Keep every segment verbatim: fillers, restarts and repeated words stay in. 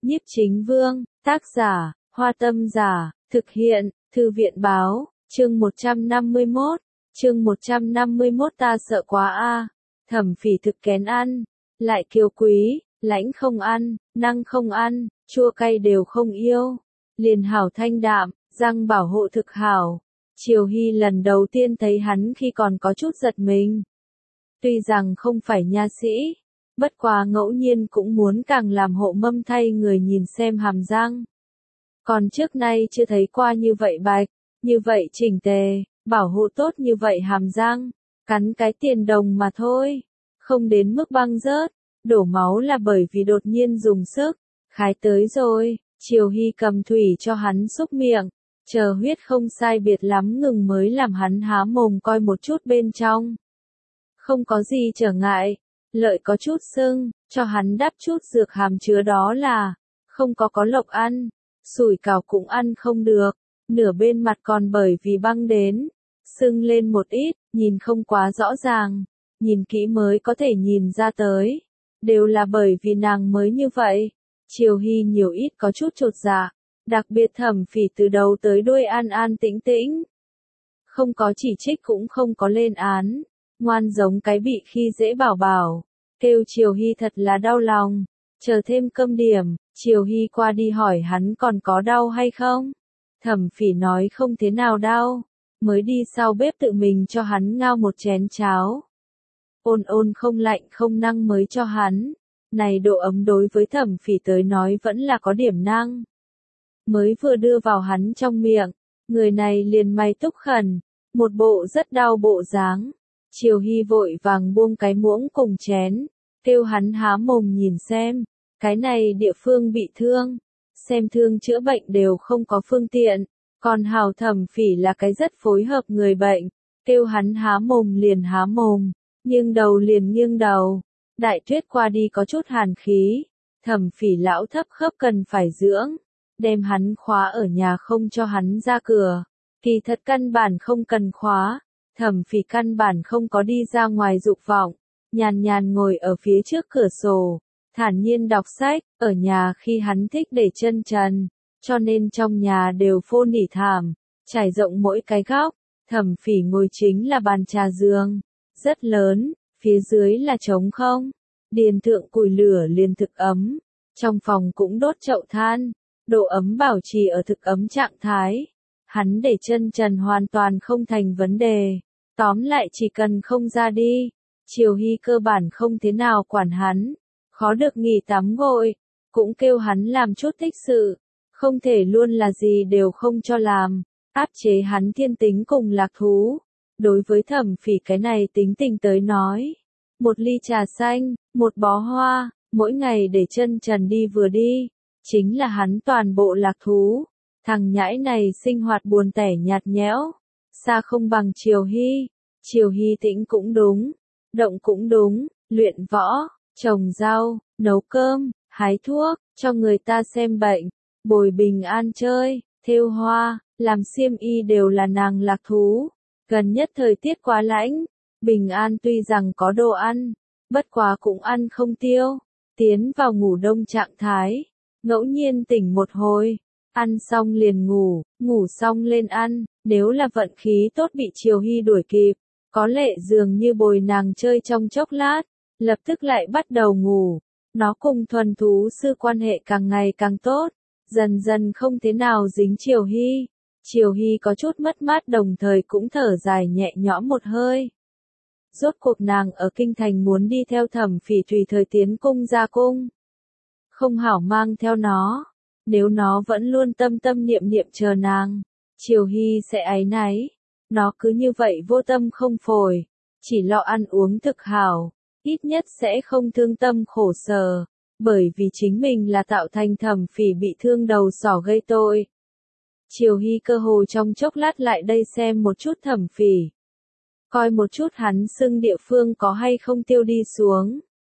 Nhiếp Chính Vương, tác giả, Hoa Tâm Giả, thực hiện, Thư viện Báo, chương một trăm năm mươi mốt, chương một trăm năm mươi mốt ta sợ quá a. Thẩm Phỉ thực kén ăn, lại kiêu quý, lãnh không ăn, năng không ăn, chua cay đều không yêu. Liền hảo thanh đạm, răng bảo hộ thực hảo. Triều Hy lần đầu tiên thấy hắn khi còn có chút giật mình. Tuy rằng không phải nha sĩ, bất quá ngẫu nhiên cũng muốn càng làm hộ mâm thay người nhìn xem hàm răng. Còn trước nay chưa thấy qua như vậy bạch, như vậy chỉnh tề, bảo hộ tốt như vậy hàm răng, cắn cái tiền đồng mà thôi, không đến mức băng rớt, đổ máu là bởi vì đột nhiên dùng sức, khái tới rồi, Triều Hy cầm thủy cho hắn xúc miệng, chờ huyết không sai biệt lắm ngừng mới làm hắn há mồm coi một chút bên trong. Không có gì trở ngại, lợi có chút sưng, cho hắn đắp chút dược hàm chứa đó là, không có có lộc ăn, sủi cảo cũng ăn không được, nửa bên mặt còn bởi vì băng đến, sưng lên một ít, nhìn không quá rõ ràng, nhìn kỹ mới có thể nhìn ra tới, đều là bởi vì nàng mới như vậy. Triều Hy nhiều ít có chút chột dạ, đặc biệt Thẩm Phỉ từ đầu tới đuôi an an tĩnh tĩnh, không có chỉ trích cũng không có lên án, ngoan giống cái bị khi dễ bảo bảo, kêu Triều Hy thật là đau lòng. Chờ thêm cơm điểm, Triều Hy qua đi hỏi hắn còn có đau hay không. Thẩm Phỉ nói không thế nào đau, mới đi sau bếp tự mình cho hắn ngao một chén cháo. Ôn ôn không lạnh không năng mới cho hắn. Này độ ấm đối với Thẩm Phỉ tới nói vẫn là có điểm năng. Mới vừa đưa vào hắn trong miệng, người này liền mày túc khẩn, một bộ rất đau bộ dáng. Triều Hy vội vàng buông cái muỗng cùng chén, kêu hắn há mồm nhìn xem, cái này địa phương bị thương, xem thương chữa bệnh đều không có phương tiện, còn hào Thẩm Phỉ là cái rất phối hợp người bệnh, kêu hắn há mồm liền há mồm, nghiêng đầu liền nghiêng đầu. Đại tuyết qua đi có chút hàn khí, Thẩm Phỉ lão thấp khớp cần phải dưỡng, đem hắn khóa ở nhà không cho hắn ra cửa, kỳ thật căn bản không cần khóa, Thẩm Phỉ căn bản không có đi ra ngoài dục vọng, nhàn nhàn ngồi ở phía trước cửa sổ, thản nhiên đọc sách, ở nhà khi hắn thích để chân trần, cho nên trong nhà đều phô nỉ thảm, trải rộng mỗi cái góc, Thẩm Phỉ ngồi chính là bàn trà giường, rất lớn. Phía dưới là trống không, điền thượng củi lửa liền thực ấm, trong phòng cũng đốt chậu than, độ ấm bảo trì ở thực ấm trạng thái. Hắn để chân trần hoàn toàn không thành vấn đề, tóm lại chỉ cần không ra đi, Triều Hy cơ bản không thế nào quản hắn, khó được nghỉ tắm gội, cũng kêu hắn làm chút thích sự, không thể luôn là gì đều không cho làm, áp chế hắn thiên tính cùng lạc thú. Đối với Thẩm Phỉ cái này tính tình tới nói, một ly trà xanh, một bó hoa, mỗi ngày để chân trần đi vừa đi, chính là hắn toàn bộ lạc thú. Thằng nhãi này sinh hoạt buồn tẻ nhạt nhẽo, xa không bằng Triều Hy. Triều Hy tĩnh cũng đúng, động cũng đúng, luyện võ, trồng rau, nấu cơm, hái thuốc, cho người ta xem bệnh, bồi bình an chơi, thêu hoa, làm xiêm y đều là nàng lạc thú. Gần nhất thời tiết quá lạnh, Bình An tuy rằng có đồ ăn, bất quá cũng ăn không tiêu, tiến vào ngủ đông trạng thái, ngẫu nhiên tỉnh một hồi, ăn xong liền ngủ, ngủ xong lên ăn, nếu là vận khí tốt bị Triều Hy đuổi kịp, có lẽ dường như bồi nàng chơi trong chốc lát, lập tức lại bắt đầu ngủ. Nó cùng thuần thú sư quan hệ càng ngày càng tốt, dần dần không thế nào dính Triều Hy. Triều Hy có chút mất mát đồng thời cũng thở dài nhẹ nhõm một hơi. Rốt cuộc nàng ở kinh thành muốn đi theo Thẩm Phỉ tùy thời tiến cung ra cung. Không hảo mang theo nó, nếu nó vẫn luôn tâm tâm niệm niệm chờ nàng, Triều Hy sẽ áy náy. Nó cứ như vậy vô tâm không phổi, chỉ lo ăn uống thực hảo, ít nhất sẽ không thương tâm khổ sở, bởi vì chính mình là tạo thành Thẩm Phỉ bị thương đầu sỏ gây tội. Triều Hy cơ hồ trong chốc lát lại đây xem một chút Thẩm Phỉ, coi một chút hắn sưng địa phương có hay không tiêu đi xuống.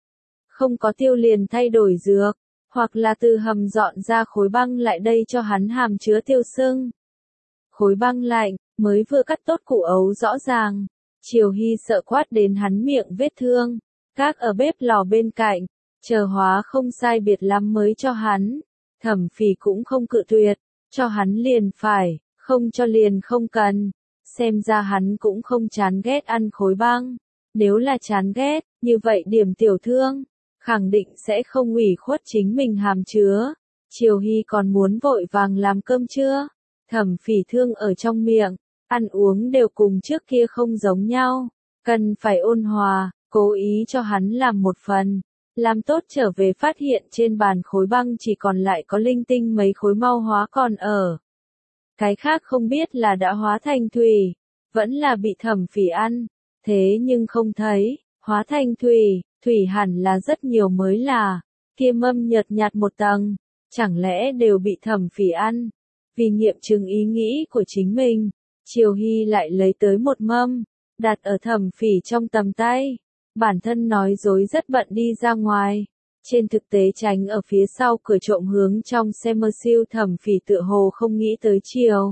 Không có tiêu liền thay đổi dược, hoặc là từ hầm dọn ra khối băng lại đây cho hắn hàm chứa tiêu sưng. Khối băng lạnh, mới vừa cắt tốt củ ấu rõ ràng, Triều Hy sợ quát đến hắn miệng vết thương, gác ở bếp lò bên cạnh, chờ hóa không sai biệt lắm mới cho hắn. Thẩm Phỉ cũng không cự tuyệt, cho hắn liền phải, không cho liền không cần. Xem ra hắn cũng không chán ghét ăn khối băng. Nếu là chán ghét, như vậy Điểm tiểu thương, khẳng định sẽ không ủy khuất chính mình hàm chứa. Triều Hy còn muốn vội vàng làm cơm trưa. Thẩm Phỉ thương ở trong miệng, ăn uống đều cùng trước kia không giống nhau. Cần phải ôn hòa, cố ý cho hắn làm một phần. Làm tốt trở về phát hiện trên bàn khối băng chỉ còn lại có linh tinh mấy khối mau hóa còn ở. Cái khác không biết là đã hóa thành thủy, vẫn là bị Thẩm Phỉ ăn. Thế nhưng không thấy, hóa thành thủy, thủy hẳn là rất nhiều mới là. Kia mâm nhợt nhạt một tầng, chẳng lẽ đều bị Thẩm Phỉ ăn. Vì nghiệm chứng ý nghĩ của chính mình, Triều Hy lại lấy tới một mâm, đặt ở Thẩm Phỉ trong tầm tay. Bản thân nói dối rất bận đi ra ngoài. Trên thực tế tránh ở phía sau cửa trộm hướng trong xe mơ siêu. Thẩm Phỉ tựa hồ không nghĩ tới Triều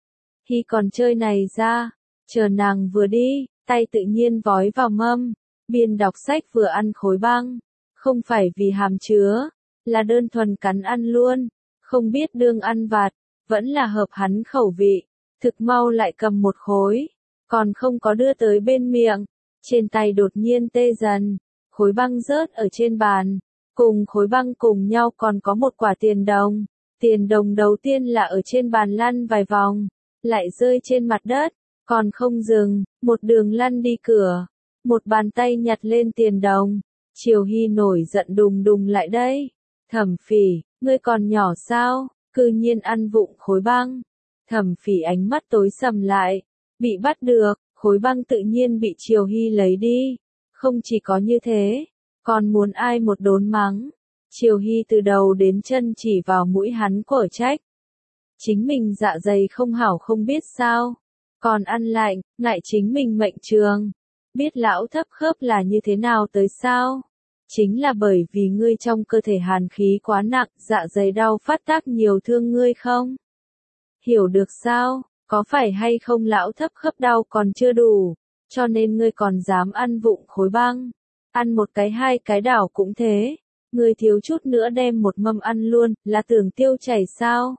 Hy còn chơi này ra. Chờ nàng vừa đi, tay tự nhiên vói vào mâm, biên đọc sách vừa ăn khối băng. Không phải vì hàm chứa, là đơn thuần cắn ăn luôn. Không biết đương ăn vặt, vẫn là hợp hắn khẩu vị. Thực mau lại cầm một khối, còn không có đưa tới bên miệng. Trên tay đột nhiên tê dần, khối băng rớt ở trên bàn. Cùng khối băng cùng nhau còn có một quả tiền đồng. Tiền đồng đầu tiên là ở trên bàn lăn vài vòng, lại rơi trên mặt đất, còn không dừng, một đường lăn đi cửa. Một bàn tay nhặt lên tiền đồng. Triều Hy nổi giận đùng đùng lại đây. Thẩm Phỉ, ngươi còn nhỏ sao, cư nhiên ăn vụng khối băng. Thẩm Phỉ ánh mắt tối sầm lại, bị bắt được, khối băng tự nhiên bị Triều Hy lấy đi. Không chỉ có như thế, còn muốn ai một đốn mắng. Triều Hy từ đầu đến chân chỉ vào mũi hắn quở trách. Chính mình dạ dày không hảo không biết sao, còn ăn lạnh, ngại chính mình mệnh trường. Biết lão thấp khớp là như thế nào tới sao? Chính là bởi vì ngươi trong cơ thể hàn khí quá nặng, dạ dày đau phát tác nhiều thương ngươi không? Hiểu được sao? Có phải hay không lão thấp khớp đau còn chưa đủ, cho nên ngươi còn dám ăn vụng khối băng. Ăn một cái hai cái đảo cũng thế. Ngươi thiếu chút nữa đem một mâm ăn luôn, là tưởng tiêu chảy sao?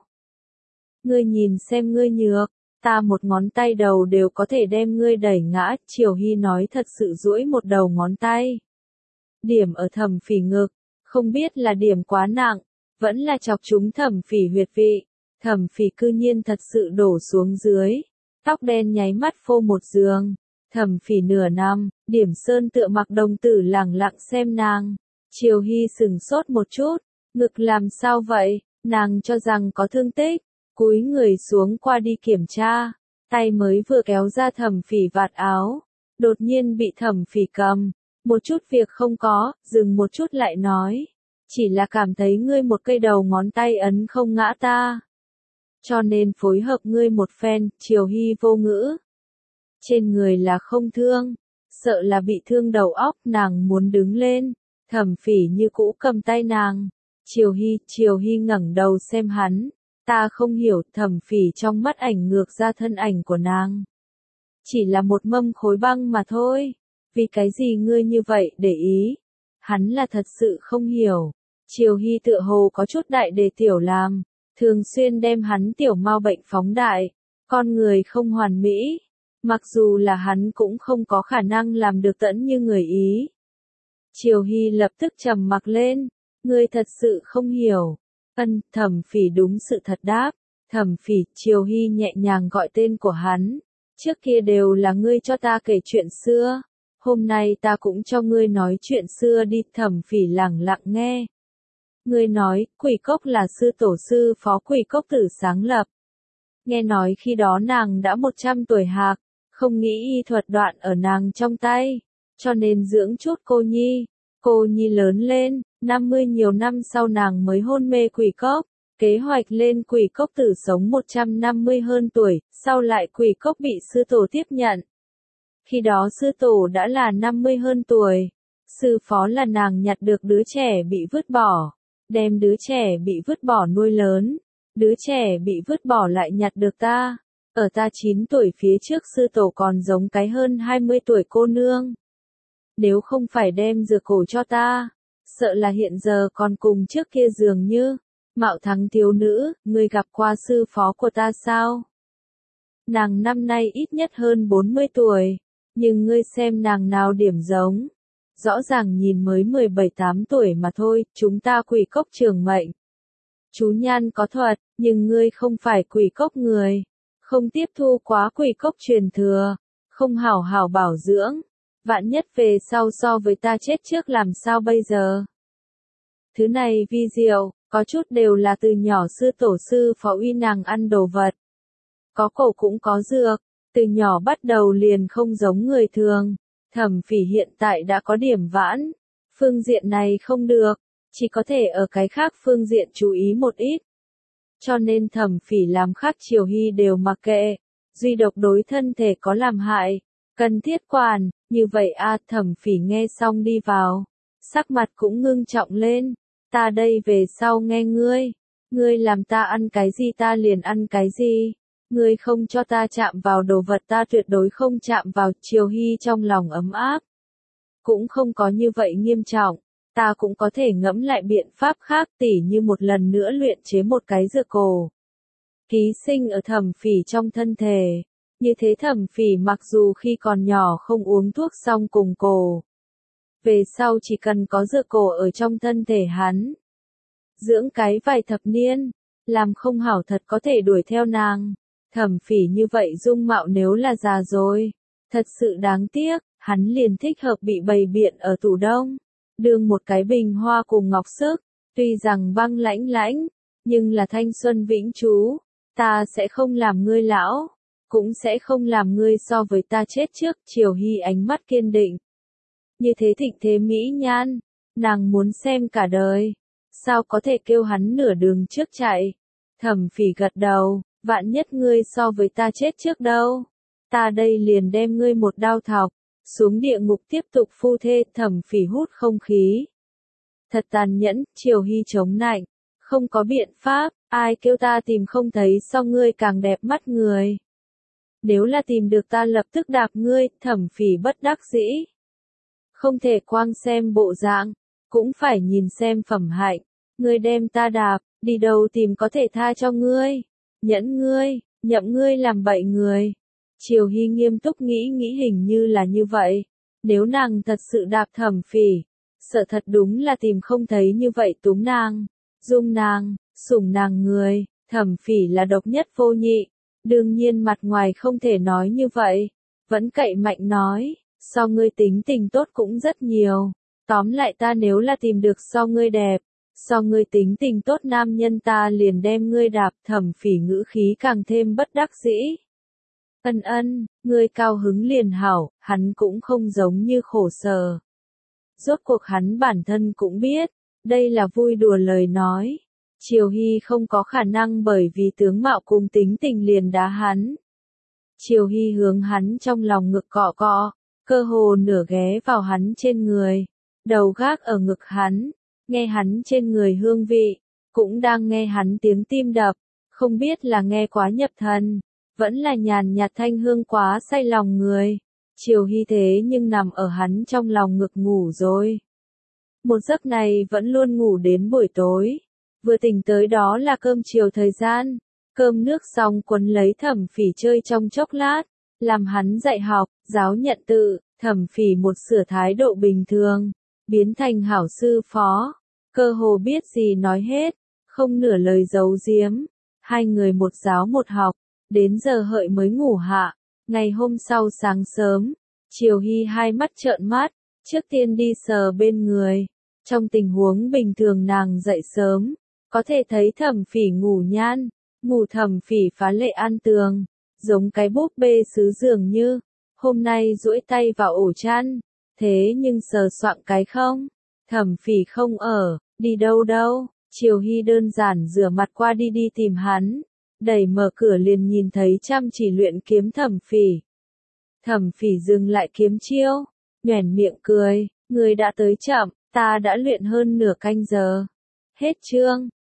Ngươi nhìn xem ngươi nhược, ta một ngón tay đầu đều có thể đem ngươi đẩy ngã. Triều Hy nói thật sự duỗi một đầu ngón tay. Điểm ở Thẩm Phỉ ngực, không biết là điểm quá nặng, vẫn là chọc trúng Thẩm Phỉ huyệt vị. Thẩm Phỉ cư nhiên thật sự đổ xuống dưới, tóc đen nháy mắt phô một giường. Thẩm Phỉ nửa năm, Điểm Sơn tựa mặc đồng tử lẳng lặng xem nàng. Triều Hy sừng sốt một chút, ngực làm sao vậy, nàng cho rằng có thương tích, cúi người xuống qua đi kiểm tra, tay mới vừa kéo ra Thẩm Phỉ vạt áo, đột nhiên bị Thẩm Phỉ cầm, một chút việc không có, dừng một chút lại nói, chỉ là cảm thấy ngươi một cây đầu ngón tay ấn không ngã ta, cho nên phối hợp ngươi một phen. Triều Hy vô ngữ, trên người là không thương, sợ là bị thương đầu óc. Nàng muốn đứng lên, Thẩm Phỉ như cũ cầm tay nàng. Triều Hy, Triều Hy ngẩng đầu xem hắn, ta không hiểu. Thẩm Phỉ trong mắt ảnh ngược ra thân ảnh của nàng, chỉ là một mâm khối băng mà thôi, vì cái gì ngươi như vậy để ý? Hắn là thật sự không hiểu. Triều Hy tựa hồ có chút đại đề tiểu làm, thường xuyên đem hắn tiểu mau bệnh phóng đại. Con người không hoàn mỹ, mặc dù là hắn cũng không có khả năng làm được tẫn như người ý. Triều Hy lập tức trầm mặc lên, ngươi thật sự không hiểu. Ân, Thẩm Phỉ đúng sự thật đáp. Thẩm Phỉ, Triều Hy nhẹ nhàng gọi tên của hắn. Trước kia đều là ngươi cho ta kể chuyện xưa, hôm nay ta cũng cho ngươi nói chuyện xưa đi. Thẩm Phỉ lẳng lặng nghe. Ngươi nói, Quỷ Cốc là sư tổ sư phó Quỷ Cốc Tử sáng lập. Nghe nói khi đó nàng đã một trăm tuổi hạc, không nghĩ y thuật đoạn ở nàng trong tay, cho nên dưỡng chút cô nhi. Cô nhi lớn lên, năm mươi nhiều năm sau nàng mới hôn mê Quỷ Cốc. Kế hoạch lên Quỷ Cốc Tử sống một trăm năm mươi hơn tuổi, sau lại Quỷ Cốc bị sư tổ tiếp nhận. Khi đó sư tổ đã là năm mươi hơn tuổi, sư phó là nàng nhặt được đứa trẻ bị vứt bỏ, đem đứa trẻ bị vứt bỏ nuôi lớn, đứa trẻ bị vứt bỏ lại nhặt được ta. Ở ta chín tuổi phía trước sư tổ còn giống cái hơn hai mươi tuổi cô nương. Nếu không phải đem rửa cổ cho ta, sợ là hiện giờ còn cùng trước kia dường như. Mạo Thắng thiếu nữ, ngươi gặp qua sư phó của ta sao? Nàng năm nay ít nhất hơn bốn mươi tuổi, nhưng ngươi xem nàng nào điểm giống. Rõ ràng nhìn mới mười bảy tám tuổi mà thôi, chúng ta quỷ cốc trường mệnh. Chú nhan có thuật, nhưng ngươi không phải quỷ cốc người, không tiếp thu quá quỷ cốc truyền thừa, không hảo hảo bảo dưỡng, vạn nhất về sau so với ta chết trước làm sao bây giờ? Thứ này vi diệu, có chút đều là từ nhỏ sư tổ sư phó uy nàng ăn đồ vật. Có cổ cũng có dược, từ nhỏ bắt đầu liền không giống người thường. Thẩm Phỉ hiện tại đã có điểm vãn, phương diện này không được, chỉ có thể ở cái khác phương diện chú ý một ít. Cho nên Thẩm Phỉ làm khác Triều Hy đều mặc kệ, duy độc đối thân thể có làm hại, cần thiết quản, như vậy a Thẩm Phỉ nghe xong đi vào, sắc mặt cũng ngưng trọng lên, ta đây về sau nghe ngươi, ngươi làm ta ăn cái gì ta liền ăn cái gì. Ngươi không cho ta chạm vào đồ vật ta tuyệt đối không chạm vào. Triều Hy trong lòng ấm áp. Cũng không có như vậy nghiêm trọng, ta cũng có thể ngẫm lại biện pháp khác tỉ như một lần nữa luyện chế một cái dược cổ. Ký sinh ở Thẩm Phỉ trong thân thể, như thế Thẩm Phỉ mặc dù khi còn nhỏ không uống thuốc xong cùng cổ. Về sau chỉ cần có dược cổ ở trong thân thể hắn. Dưỡng cái vài thập niên, làm không hảo thật có thể đuổi theo nàng. Thẩm Phỉ như vậy dung mạo nếu là già rồi, thật sự đáng tiếc, hắn liền thích hợp bị bày biện ở tủ đông, đương một cái bình hoa cùng ngọc sức, tuy rằng băng lãnh lãnh, nhưng là thanh xuân vĩnh trú, ta sẽ không làm ngươi lão, cũng sẽ không làm ngươi so với ta chết trước. Triều Hy ánh mắt kiên định, như thế thịnh thế mỹ nhan, nàng muốn xem cả đời, sao có thể kêu hắn nửa đường trước chạy. Thẩm Phỉ gật đầu. Vạn nhất ngươi so với ta chết trước đâu, ta đây liền đem ngươi một đao thọc, xuống địa ngục tiếp tục phu thê. Thẩm Phỉ hút không khí. Thật tàn nhẫn, Triều Hy chống nạnh, không có biện pháp, ai kêu ta tìm không thấy so ngươi càng đẹp mắt người. Nếu là tìm được ta lập tức đạp ngươi. Thẩm Phỉ bất đắc dĩ. Không thể quang xem bộ dạng, cũng phải nhìn xem phẩm hạnh, ngươi đem ta đạp, đi đâu tìm có thể tha cho ngươi. Nhẫn ngươi, nhậm ngươi làm bậy người. Triều Hy nghiêm túc nghĩ nghĩ hình như là như vậy. Nếu nàng thật sự đạp Thẩm Phỉ, sợ thật đúng là tìm không thấy như vậy túm nàng, dung nàng, sủng nàng người. Thẩm Phỉ là độc nhất vô nhị, đương nhiên mặt ngoài không thể nói như vậy, vẫn cậy mạnh nói, so ngươi tính tình tốt cũng rất nhiều. Tóm lại ta nếu là tìm được so ngươi đẹp, so ngươi tính tình tốt nam nhân ta liền đem ngươi đạp. Thẩm Phỉ ngữ khí càng thêm bất đắc dĩ. Ân ân, ngươi cao hứng liền hảo, hắn cũng không giống như khổ sở. Rốt cuộc hắn bản thân cũng biết, đây là vui đùa lời nói. Triều Hy không có khả năng bởi vì tướng mạo cùng tính tình liền đá hắn. Triều Hy hướng hắn trong lòng ngực cọ cọ, cơ hồ nửa ghé vào hắn trên người, đầu gác ở ngực hắn. Nghe hắn trên người hương vị, cũng đang nghe hắn tiếng tim đập, không biết là nghe quá nhập thần, vẫn là nhàn nhạt thanh hương quá say lòng người. Triều Hy thế nhưng nằm ở hắn trong lòng ngực ngủ rồi. Một giấc này vẫn luôn ngủ đến buổi tối, vừa tỉnh tới đó là cơm chiều thời gian, cơm nước xong quấn lấy Thẩm Phỉ chơi trong chốc lát, làm hắn dạy học, giáo nhận tự. Thẩm Phỉ một sửa thái độ bình thường, biến thành hảo sư phó, cơ hồ biết gì nói hết, không nửa lời giấu giếm. Hai người một giáo một học, đến giờ hợi mới ngủ hạ. Ngày hôm sau sáng sớm, Triều Hy hai mắt trợn mắt, trước tiên đi sờ bên người. Trong tình huống bình thường nàng dậy sớm, có thể thấy Thẩm Phỉ ngủ nhan, ngủ Thẩm Phỉ phá lệ an tường, giống cái búp bê sứ dường như. Hôm nay duỗi tay vào ổ chăn, thế nhưng sờ soạng cái không. Thẩm Phỉ không ở, đi đâu đâu. Triều Hy đơn giản rửa mặt qua đi đi tìm hắn, đẩy mở cửa liền nhìn thấy chăm chỉ luyện kiếm Thẩm Phỉ. Thẩm Phỉ dừng lại kiếm chiêu, nhoẻn miệng cười, người đã tới chậm, ta đã luyện hơn nửa canh giờ. Hết chương.